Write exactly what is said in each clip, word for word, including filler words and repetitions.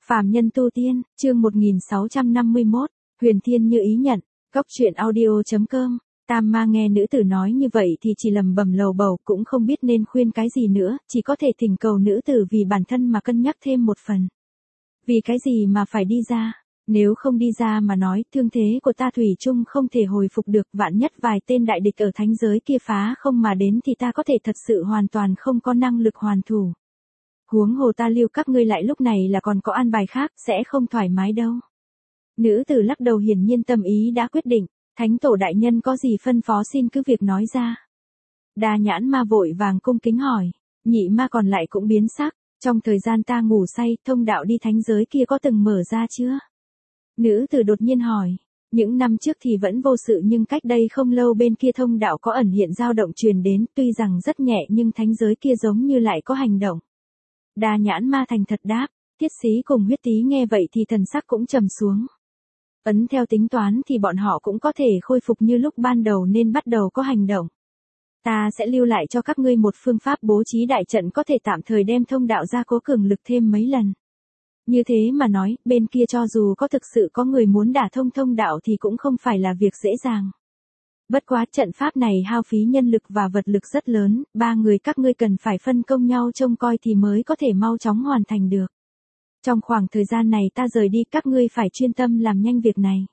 Phàm nhân tu tiên, chương một nghìn sáu trăm năm mươi mốt, huyền thiên như ý nhận, góc truyện audio.com. Tam ma nghe nữ tử nói như vậy thì chỉ lầm bầm lầu bầu, cũng không biết nên khuyên cái gì nữa, chỉ có thể thỉnh cầu nữ tử vì bản thân mà cân nhắc thêm một phần. Vì cái gì mà phải đi ra? Nếu không đi ra mà nói, thương thế của ta thủy chung không thể hồi phục được, vạn nhất vài tên đại địch ở thánh giới kia phá không mà đến thì ta có thể thật sự hoàn toàn không có năng lực hoàn thủ. Huống hồ ta lưu các ngươi lại lúc này là còn có an bài khác, sẽ không thoải mái đâu. Nữ tử lắc đầu, hiển nhiên tâm ý đã quyết định, thánh tổ đại nhân có gì phân phó xin cứ việc nói ra. Đa nhãn ma vội vàng cung kính hỏi, nhị ma còn lại cũng biến sắc, trong thời gian ta ngủ say, thông đạo đi thánh giới kia có từng mở ra chưa? Nữ tử đột nhiên hỏi, những năm trước thì vẫn vô sự nhưng cách đây không lâu bên kia thông đạo có ẩn hiện dao động truyền đến, tuy rằng rất nhẹ nhưng thánh giới kia giống như lại có hành động. Đa nhãn ma thành thật đáp, Thiết Xí cùng Huyết Tý nghe vậy thì thần sắc cũng trầm xuống. Ấn theo tính toán thì bọn họ cũng có thể khôi phục như lúc ban đầu nên bắt đầu có hành động. Ta sẽ lưu lại cho các ngươi một phương pháp bố trí đại trận có thể tạm thời đem thông đạo ra cố cường lực thêm mấy lần. Như thế mà nói, bên kia cho dù có thực sự có người muốn đả thông thông đạo thì cũng không phải là việc dễ dàng. Bất quá trận pháp này hao phí nhân lực và vật lực rất lớn, ba người các ngươi cần phải phân công nhau trông coi thì mới có thể mau chóng hoàn thành được. Trong khoảng thời gian này ta rời đi, các ngươi phải chuyên tâm làm nhanh việc này.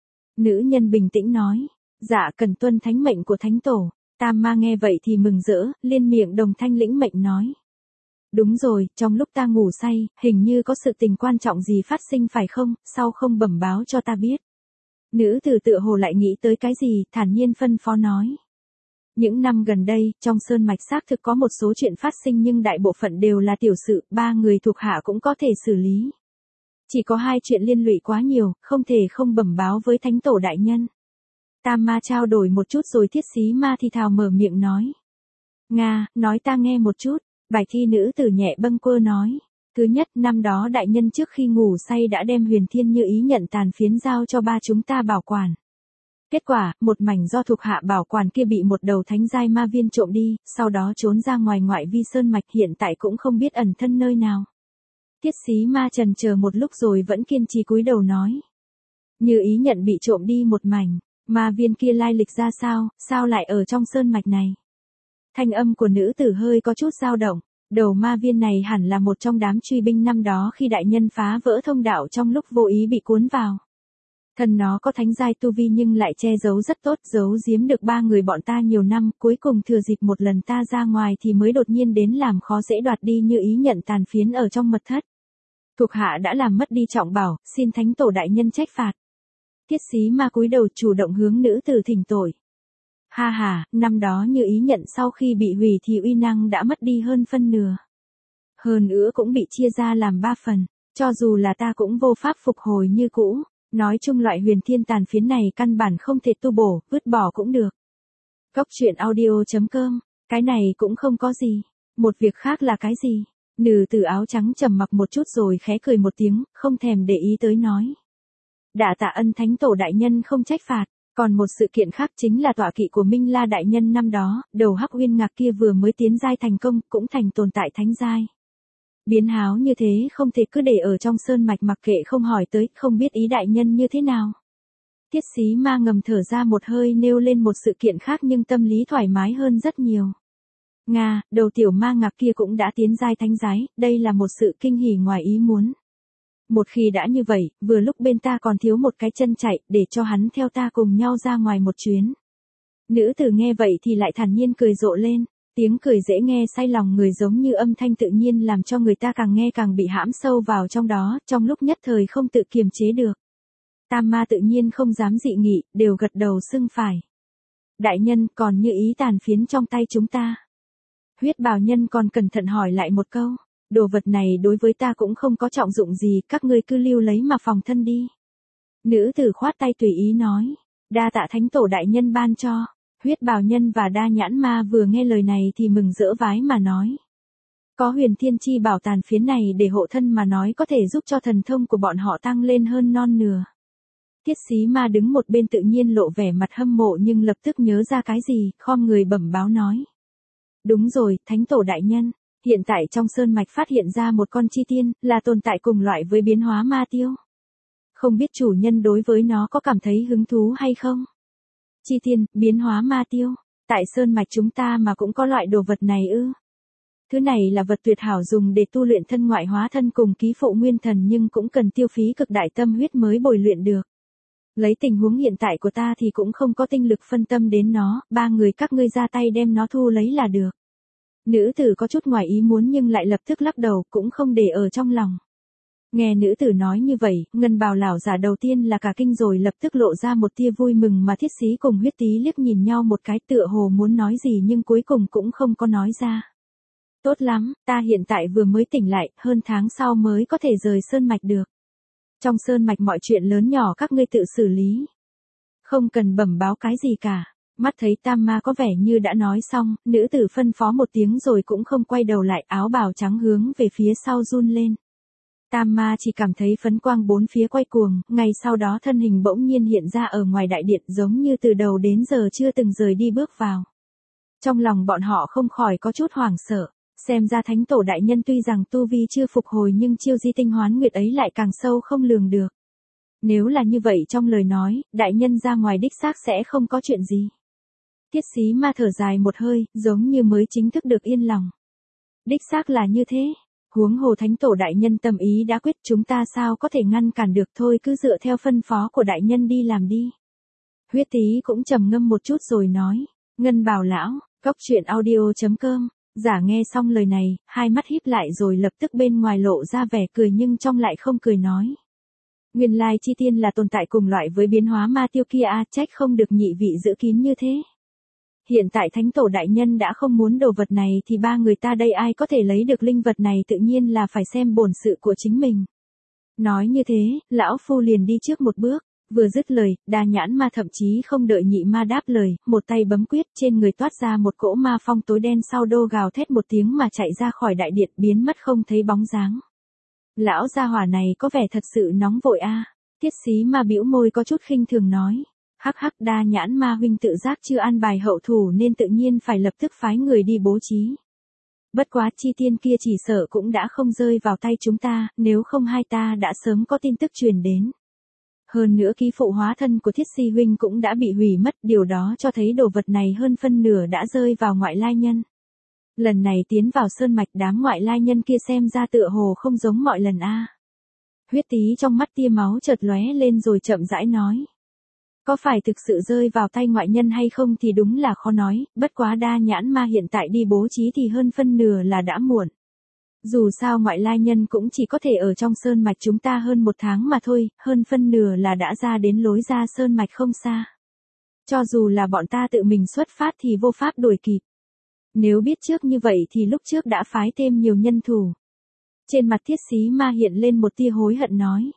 Nữ nhân bình tĩnh nói, dạ cần tuân thánh mệnh của thánh tổ. Tam ma nghe vậy thì mừng rỡ, liên miệng đồng thanh lĩnh mệnh nói. Đúng rồi, trong lúc ta ngủ say, hình như có sự tình quan trọng gì phát sinh phải không, sao không bẩm báo cho ta biết. Nữ tử tựa hồ lại nghĩ tới cái gì, thản nhiên phân phó nói. Những năm gần đây, trong sơn mạch xác thực có một số chuyện phát sinh nhưng đại bộ phận đều là tiểu sự, ba người thuộc hạ cũng có thể xử lý. Chỉ có hai chuyện liên lụy quá nhiều, không thể không bẩm báo với thánh tổ đại nhân. Tam ma trao đổi một chút rồi Thiết Xí ma thì thào mở miệng nói. Nga, nói ta nghe một chút, bài thi nữ tử nhẹ bâng quơ nói. Thứ nhất, năm đó đại nhân trước khi ngủ say đã đem huyền thiên như ý nhận tàn phiến giao cho ba chúng ta bảo quản. Kết quả, một mảnh do thuộc hạ bảo quản kia bị một đầu thánh giai ma viên trộm đi, sau đó trốn ra ngoài ngoại vi sơn mạch, hiện tại cũng không biết ẩn thân nơi nào. Thiết Xí ma trần chờ một lúc rồi vẫn kiên trì cúi đầu nói. Như ý nhận bị trộm đi một mảnh, ma viên kia lai lịch ra sao, sao lại ở trong sơn mạch này? Thanh âm của nữ tử hơi có chút dao động. Đầu ma viên này hẳn là một trong đám truy binh năm đó khi đại nhân phá vỡ thông đạo trong lúc vô ý bị cuốn vào. Thần nó có thánh giai tu vi nhưng lại che giấu rất tốt, giấu giếm được ba người bọn ta nhiều năm, cuối cùng thừa dịp một lần ta ra ngoài thì mới đột nhiên đến làm khó dễ đoạt đi như ý nhận tàn phiến ở trong mật thất. Thuộc hạ đã làm mất đi trọng bảo, xin thánh tổ đại nhân trách phạt. Thiết Xí ma cúi đầu chủ động hướng nữ tử thỉnh tội. Ha ha, năm đó như ý nhận sau khi bị hủy thì uy năng đã mất đi hơn phân nửa. Hơn nữa cũng bị chia ra làm ba phần, cho dù là ta cũng vô pháp phục hồi như cũ. Nói chung loại huyền thiên tàn phiến này căn bản không thể tu bổ, vứt bỏ cũng được. Góc truyện audio.com, cái này cũng không có gì. Một việc khác là cái gì? Nữ tử áo trắng trầm mặc một chút rồi khẽ cười một tiếng, không thèm để ý tới nói. Đả tạ ân thánh tổ đại nhân không trách phạt. Còn một sự kiện khác chính là tọa kỵ của Minh La đại nhân năm đó, đầu hắc uyên ngạc kia vừa mới tiến giai thành công, cũng thành tồn tại thánh giai. Biến háo như thế không thể cứ để ở trong sơn mạch mặc kệ không hỏi tới, không biết ý đại nhân như thế nào. Thiết Xí ma ngầm thở ra một hơi nêu lên một sự kiện khác nhưng tâm lý thoải mái hơn rất nhiều. Nga, đầu tiểu ma ngạc kia cũng đã tiến giai thánh giái, đây là một sự kinh hỉ ngoài ý muốn. Một khi đã như vậy, vừa lúc bên ta còn thiếu một cái chân chạy, để cho hắn theo ta cùng nhau ra ngoài một chuyến. Nữ tử nghe vậy thì lại thản nhiên cười rộ lên, tiếng cười dễ nghe say lòng người giống như âm thanh tự nhiên làm cho người ta càng nghe càng bị hãm sâu vào trong đó, trong lúc nhất thời không tự kiềm chế được. Tam ma tự nhiên không dám dị nghị, đều gật đầu xưng phải. Đại nhân, còn như ý tàn phiến trong tay chúng ta. Huyết bào nhân còn cẩn thận hỏi lại một câu. Đồ vật này đối với ta cũng không có trọng dụng gì, các ngươi cứ lưu lấy mà phòng thân đi. Nữ tử khoát tay tùy ý nói. Đa tạ thánh tổ đại nhân ban cho. Huyết bào nhân và đa nhãn ma vừa nghe lời này thì mừng rỡ vái mà nói. Có huyền thiên chi bảo tàn phiến này để hộ thân mà nói có thể giúp cho thần thông của bọn họ tăng lên hơn non nửa. Thiết Xí ma đứng một bên tự nhiên lộ vẻ mặt hâm mộ nhưng lập tức nhớ ra cái gì, khom người bẩm báo nói. Đúng rồi, thánh tổ đại nhân. Hiện tại trong sơn mạch phát hiện ra một con chi tiên, là tồn tại cùng loại với biến hóa ma tiêu. Không biết chủ nhân đối với nó có cảm thấy hứng thú hay không? Chi tiên, biến hóa ma tiêu. Tại sơn mạch chúng ta mà cũng có loại đồ vật này ư? Thứ này là vật tuyệt hảo dùng để tu luyện thân ngoại hóa thân cùng ký phụ nguyên thần nhưng cũng cần tiêu phí cực đại tâm huyết mới bồi luyện được. Lấy tình huống hiện tại của ta thì cũng không có tinh lực phân tâm đến nó, ba người các ngươi ra tay đem nó thu lấy là được. Nữ tử có chút ngoài ý muốn nhưng lại lập tức lắc đầu, cũng không để ở trong lòng. Nghe nữ tử nói như vậy, ngân bào lão giả đầu tiên là cả kinh rồi lập tức lộ ra một tia vui mừng mà Thiết Sĩ cùng Huyết Tý liếc nhìn nhau một cái tựa hồ muốn nói gì nhưng cuối cùng cũng không có nói ra. Tốt lắm, ta hiện tại vừa mới tỉnh lại, hơn tháng sau mới có thể rời sơn mạch được. Trong sơn mạch mọi chuyện lớn nhỏ các ngươi tự xử lý. Không cần bẩm báo cái gì cả. Mắt thấy Tam Ma có vẻ như đã nói xong, nữ tử phân phó một tiếng rồi cũng không quay đầu lại, áo bào trắng hướng về phía sau run lên. Tam Ma chỉ cảm thấy phấn quang bốn phía quay cuồng, ngay sau đó thân hình bỗng nhiên hiện ra ở ngoài đại điện giống như từ đầu đến giờ chưa từng rời đi bước vào. Trong lòng bọn họ không khỏi có chút hoảng sợ, xem ra thánh tổ đại nhân tuy rằng tu vi chưa phục hồi nhưng chiêu di tinh hoán nguyệt ấy lại càng sâu không lường được. Nếu là như vậy trong lời nói, đại nhân ra ngoài đích xác sẽ không có chuyện gì. Thiết Sĩ Ma thở dài một hơi, giống như mới chính thức được yên lòng. Đích xác là như thế. Huống hồ thánh tổ đại nhân tâm ý đã quyết, chúng ta sao có thể ngăn cản được, thôi cứ dựa theo phân phó của đại nhân đi làm đi. Huyết Tý cũng trầm ngâm một chút rồi nói. Ngân Bảo lão, cốc truyện audio chấm com. Giả nghe xong lời này, hai mắt híp lại rồi lập tức bên ngoài lộ ra vẻ cười nhưng trong lại không cười nói. Nguyên lai chi tiên là tồn tại cùng loại với biến hóa ma tiêu kia a, trách không được nhị vị giữ kín như thế. Hiện tại thánh tổ đại nhân đã không muốn đồ vật này thì ba người ta đây ai có thể lấy được linh vật này, tự nhiên là phải xem bổn sự của chính mình. Nói như thế, lão phu liền đi trước một bước. Vừa dứt lời, Đa Nhãn Ma thậm chí không đợi nhị ma đáp lời, một tay bấm quyết, trên người toát ra một cỗ ma phong tối đen, sau đô gào thét một tiếng mà chạy ra khỏi đại điện, biến mất không thấy bóng dáng. Lão gia hỏa này có vẻ thật sự nóng vội a. Thiết Sĩ Ma bĩu môi có chút khinh thường nói. Hắc hắc, Đa Nhãn Ma huynh tự giác chưa an bài hậu thủ nên tự nhiên phải lập tức phái người đi bố trí. Bất quá chi tiên kia chỉ sợ cũng đã không rơi vào tay chúng ta, nếu không hai ta đã sớm có tin tức truyền đến. Hơn nữa ký phụ hóa thân của Thiết Si huynh cũng đã bị hủy mất, điều đó cho thấy đồ vật này hơn phân nửa đã rơi vào ngoại lai nhân. Lần này tiến vào sơn mạch, đám ngoại lai nhân kia xem ra tựa hồ không giống mọi lần a. Huyết Tý trong mắt tia máu chợt lóe lên rồi chậm rãi nói. Có phải thực sự rơi vào tay ngoại nhân hay không thì đúng là khó nói, bất quá Đa Nhãn Ma hiện tại đi bố trí thì hơn phân nửa là đã muộn. Dù sao ngoại lai nhân cũng chỉ có thể ở trong sơn mạch chúng ta hơn một tháng mà thôi, hơn phân nửa là đã ra đến lối ra sơn mạch không xa. Cho dù là bọn ta tự mình xuất phát thì vô pháp đuổi kịp. Nếu biết trước như vậy thì lúc trước đã phái thêm nhiều nhân thủ. Trên mặt Thiết Sĩ Ma hiện lên một tia hối hận nói.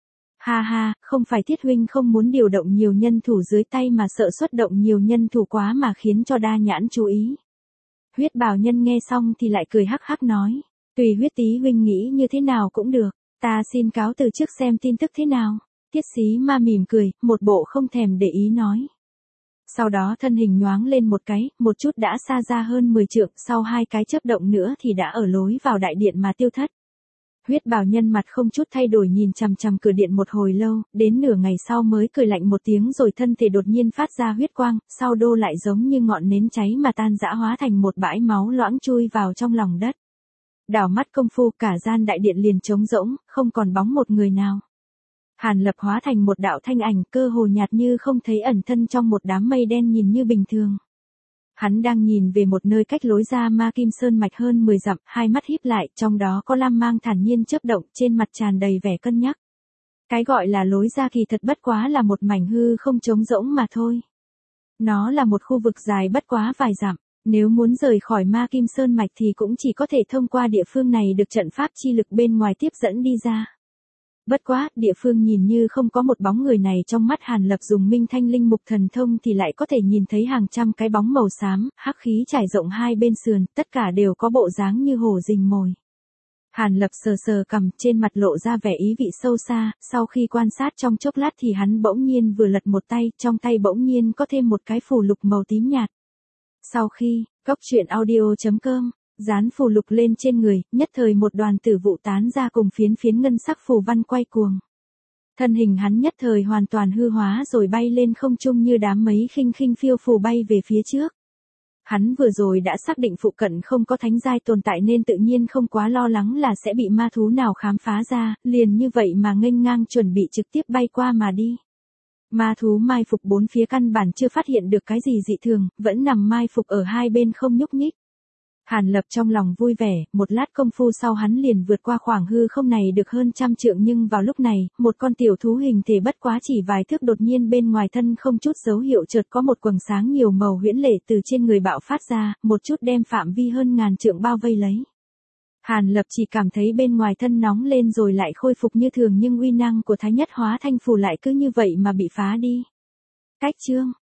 Ha ha, không phải Thiết huynh không muốn điều động nhiều nhân thủ dưới tay mà sợ xuất động nhiều nhân thủ quá mà khiến cho Đa Nhãn chú ý. Huyết Bào nhân nghe xong thì lại cười hắc hắc nói. Tùy Huyết Tý huynh nghĩ như thế nào cũng được, ta xin cáo từ trước xem tin tức thế nào. Thiết Sĩ Ma mỉm cười, một bộ không thèm để ý nói. Sau đó thân hình nhoáng lên một cái, một chút đã xa ra hơn mười trượng, sau hai cái chớp động nữa thì đã ở lối vào đại điện mà tiêu thất. Huyết Bào nhân mặt không chút thay đổi nhìn chằm chằm cửa điện một hồi lâu, đến nửa ngày sau mới cười lạnh một tiếng rồi thân thể đột nhiên phát ra huyết quang, sau đô lại giống như ngọn nến cháy mà tan rã hóa thành một bãi máu loãng chui vào trong lòng đất. Đảo mắt công phu cả gian đại điện liền trống rỗng, không còn bóng một người nào. Hàn Lập hóa thành một đạo thanh ảnh cơ hồ nhạt như không thấy, ẩn thân trong một đám mây đen nhìn như bình thường. Hắn đang nhìn về một nơi cách lối ra Ma Kim Sơn mạch hơn mười dặm, hai mắt híp lại, trong đó có lam mang thản nhiên chớp động, trên mặt tràn đầy vẻ cân nhắc. Cái gọi là lối ra kỳ thật bất quá là một mảnh hư không trống rỗng mà thôi. Nó là một khu vực dài bất quá vài dặm. Nếu muốn rời khỏi Ma Kim Sơn mạch thì cũng chỉ có thể thông qua địa phương này được trận pháp chi lực bên ngoài tiếp dẫn đi ra. Bất quá, địa phương nhìn như không có một bóng người này, trong mắt Hàn Lập dùng Minh Thanh Linh Mục Thần Thông thì lại có thể nhìn thấy hàng trăm cái bóng màu xám, hắc khí trải rộng hai bên sườn, tất cả đều có bộ dáng như hổ rình mồi. Hàn Lập sờ sờ cằm, trên mặt lộ ra vẻ ý vị sâu xa, sau khi quan sát trong chốc lát thì hắn bỗng nhiên vừa lật một tay, trong tay bỗng nhiên có thêm một cái phù lục màu tím nhạt. Sau khi, cốc truyện audio chấm com Dán phù lục lên trên người, nhất thời một đoàn tử vụ tán ra cùng phiến phiến ngân sắc phù văn quay cuồng. Thân hình hắn nhất thời hoàn toàn hư hóa rồi bay lên không trung như đám mấy khinh khinh phiêu phù bay về phía trước. Hắn vừa rồi đã xác định phụ cận không có thánh giai tồn tại nên tự nhiên không quá lo lắng là sẽ bị ma thú nào khám phá ra, liền như vậy mà nghênh ngang chuẩn bị trực tiếp bay qua mà đi. Ma thú mai phục bốn phía căn bản chưa phát hiện được cái gì dị thường, vẫn nằm mai phục ở hai bên không nhúc nhích. Hàn Lập trong lòng vui vẻ, một lát công phu sau hắn liền vượt qua khoảng hư không này được hơn trăm trượng, nhưng vào lúc này, một con tiểu thú hình thể bất quá chỉ vài thước đột nhiên bên ngoài thân không chút dấu hiệu chợt có một quầng sáng nhiều màu huyễn lệ từ trên người bạo phát ra, một chút đem phạm vi hơn ngàn trượng bao vây lấy. Hàn Lập chỉ cảm thấy bên ngoài thân nóng lên rồi lại khôi phục như thường, nhưng uy năng của Thái Nhất Hóa Thanh Phù lại cứ như vậy mà bị phá đi. Cách chương